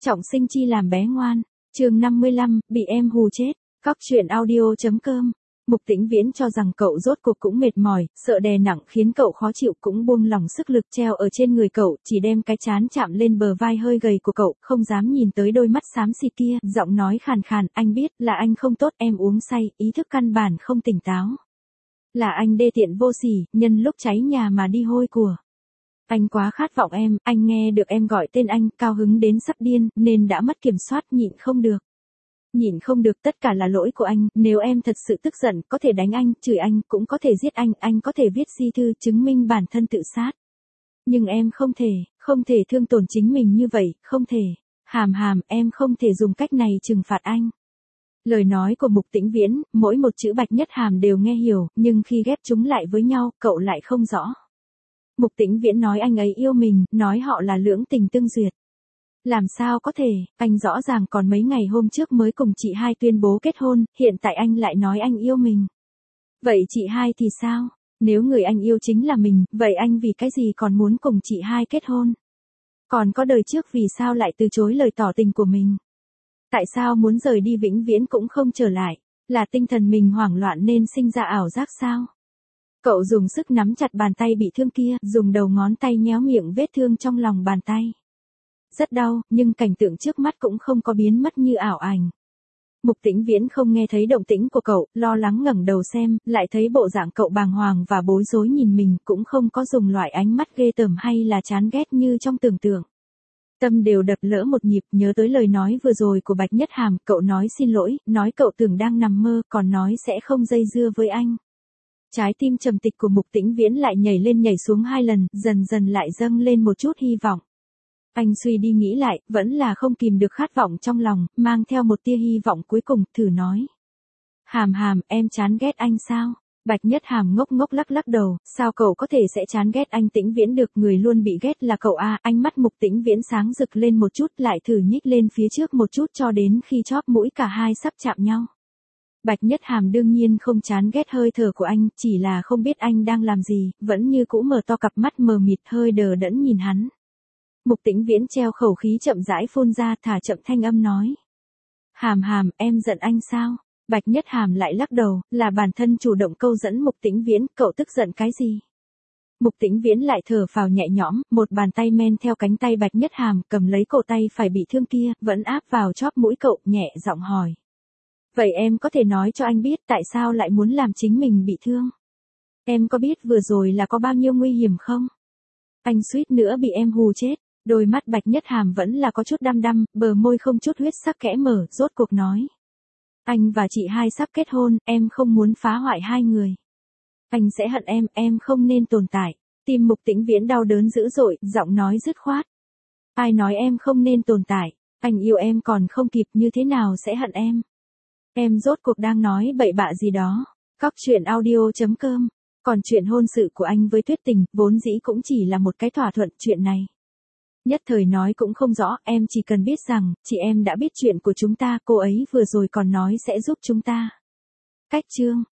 Trọng sinh chi làm bé ngoan. Chương 55, bị em hù chết. Các truyện audio.com. Mục Tĩnh Viễn cho rằng cậu rốt cuộc cũng mệt mỏi, sợ đè nặng khiến cậu khó chịu cũng buông lỏng sức lực treo ở trên người cậu, chỉ đem cái trán chạm lên bờ vai hơi gầy của cậu, không dám nhìn tới đôi mắt xám xịt kia, giọng nói khàn khàn, anh biết là anh không tốt, em uống say, ý thức căn bản không tỉnh táo. Là anh đê tiện vô sỉ, nhân lúc cháy nhà mà đi hôi của. Anh quá khát vọng em, anh nghe được em gọi tên anh, cao hứng đến sắp điên, nên đã mất kiểm soát, nhịn không được. Nhịn không được, tất cả là lỗi của anh, nếu em thật sự tức giận, có thể đánh anh, chửi anh, cũng có thể giết anh có thể viết di thư chứng minh bản thân tự sát. Nhưng em không thể thương tổn chính mình như vậy, không thể. Hàm, em không thể dùng cách này trừng phạt anh. Lời nói của Mục Tĩnh Viễn, mỗi một chữ Bạch Nhất Hàm đều nghe hiểu, nhưng khi ghép chúng lại với nhau, cậu lại không rõ. Mục Tĩnh Viễn nói anh ấy yêu mình, nói họ là lưỡng tình tương duyệt. Làm sao có thể, anh rõ ràng còn mấy ngày hôm trước mới cùng chị hai tuyên bố kết hôn, hiện tại anh lại nói anh yêu mình. Vậy chị hai thì sao? Nếu người anh yêu chính là mình, vậy anh vì cái gì còn muốn cùng chị hai kết hôn? Còn có đời trước vì sao lại từ chối lời tỏ tình của mình? Tại sao muốn rời đi vĩnh viễn cũng không trở lại? Là tinh thần mình hoảng loạn nên sinh ra ảo giác sao? Cậu dùng sức nắm chặt bàn tay bị thương kia, dùng đầu ngón tay nhéo miệng vết thương trong lòng bàn tay. Rất đau, nhưng cảnh tượng trước mắt cũng không có biến mất như ảo ảnh. Mục Tĩnh Viễn không nghe thấy động tĩnh của cậu, lo lắng ngẩng đầu xem, lại thấy bộ dạng cậu bàng hoàng và bối rối nhìn mình, cũng không có dùng loại ánh mắt ghê tởm hay là chán ghét như trong tưởng tượng. Tâm đều đập lỡ một nhịp, nhớ tới lời nói vừa rồi của Bạch Nhất Hàm, cậu nói xin lỗi, nói cậu tưởng đang nằm mơ, còn nói sẽ không dây dưa với anh. Trái tim trầm tịch của Mục Tĩnh Viễn lại nhảy lên nhảy xuống 2 lần, dần dần lại dâng lên một chút hy vọng. Anh suy đi nghĩ lại, vẫn là không kìm được khát vọng trong lòng, mang theo một tia hy vọng cuối cùng, thử nói. Hàm, em chán ghét anh sao? Bạch Nhất Hàm ngốc ngốc lắc đầu, sao cậu có thể sẽ chán ghét anh Tĩnh Viễn được, người luôn bị ghét là cậu à? Ánh mắt Mục Tĩnh Viễn sáng rực lên một chút, lại thử nhích lên phía trước một chút cho đến khi chóp mũi cả hai sắp chạm nhau. Bạch Nhất Hàm đương nhiên không chán ghét hơi thở của anh, chỉ là không biết anh đang làm gì, vẫn như cũ mở to cặp mắt mờ mịt hơi đờ đẫn nhìn hắn. Mục Tĩnh Viễn treo khẩu khí chậm rãi phun ra, thả chậm thanh âm nói. Hàm, em giận anh sao? Bạch Nhất Hàm lại lắc đầu, là bản thân chủ động câu dẫn Mục Tĩnh Viễn, cậu tức giận cái gì? Mục Tĩnh Viễn lại thở phào nhẹ nhõm, một bàn tay men theo cánh tay Bạch Nhất Hàm, cầm lấy cổ tay phải bị thương kia, vẫn áp vào chóp mũi cậu, nhẹ giọng hỏi. Vậy em có thể nói cho anh biết tại sao lại muốn làm chính mình bị thương? Em có biết vừa rồi là có bao nhiêu nguy hiểm không? Anh suýt nữa bị em hù chết. Đôi mắt Bạch Nhất Hàm vẫn là có chút đăm, bờ môi không chút huyết sắc kẽ mở, rốt cuộc nói. Anh và chị hai sắp kết hôn, em không muốn phá hoại hai người. Anh sẽ hận em không nên tồn tại. Tim Mục Tĩnh Viễn đau đớn dữ dội, giọng nói dứt khoát. Ai nói em không nên tồn tại, anh yêu em còn không kịp, như thế nào sẽ hận em? Em rốt cuộc đang nói bậy bạ gì đó. Các truyện audio.com. Còn chuyện hôn sự của anh với Tuyết Tình, vốn dĩ cũng chỉ là một cái thỏa thuận, chuyện này. Nhất thời nói cũng không rõ, em chỉ cần biết rằng, chị em đã biết chuyện của chúng ta, cô ấy vừa rồi còn nói sẽ giúp chúng ta. Cách chương.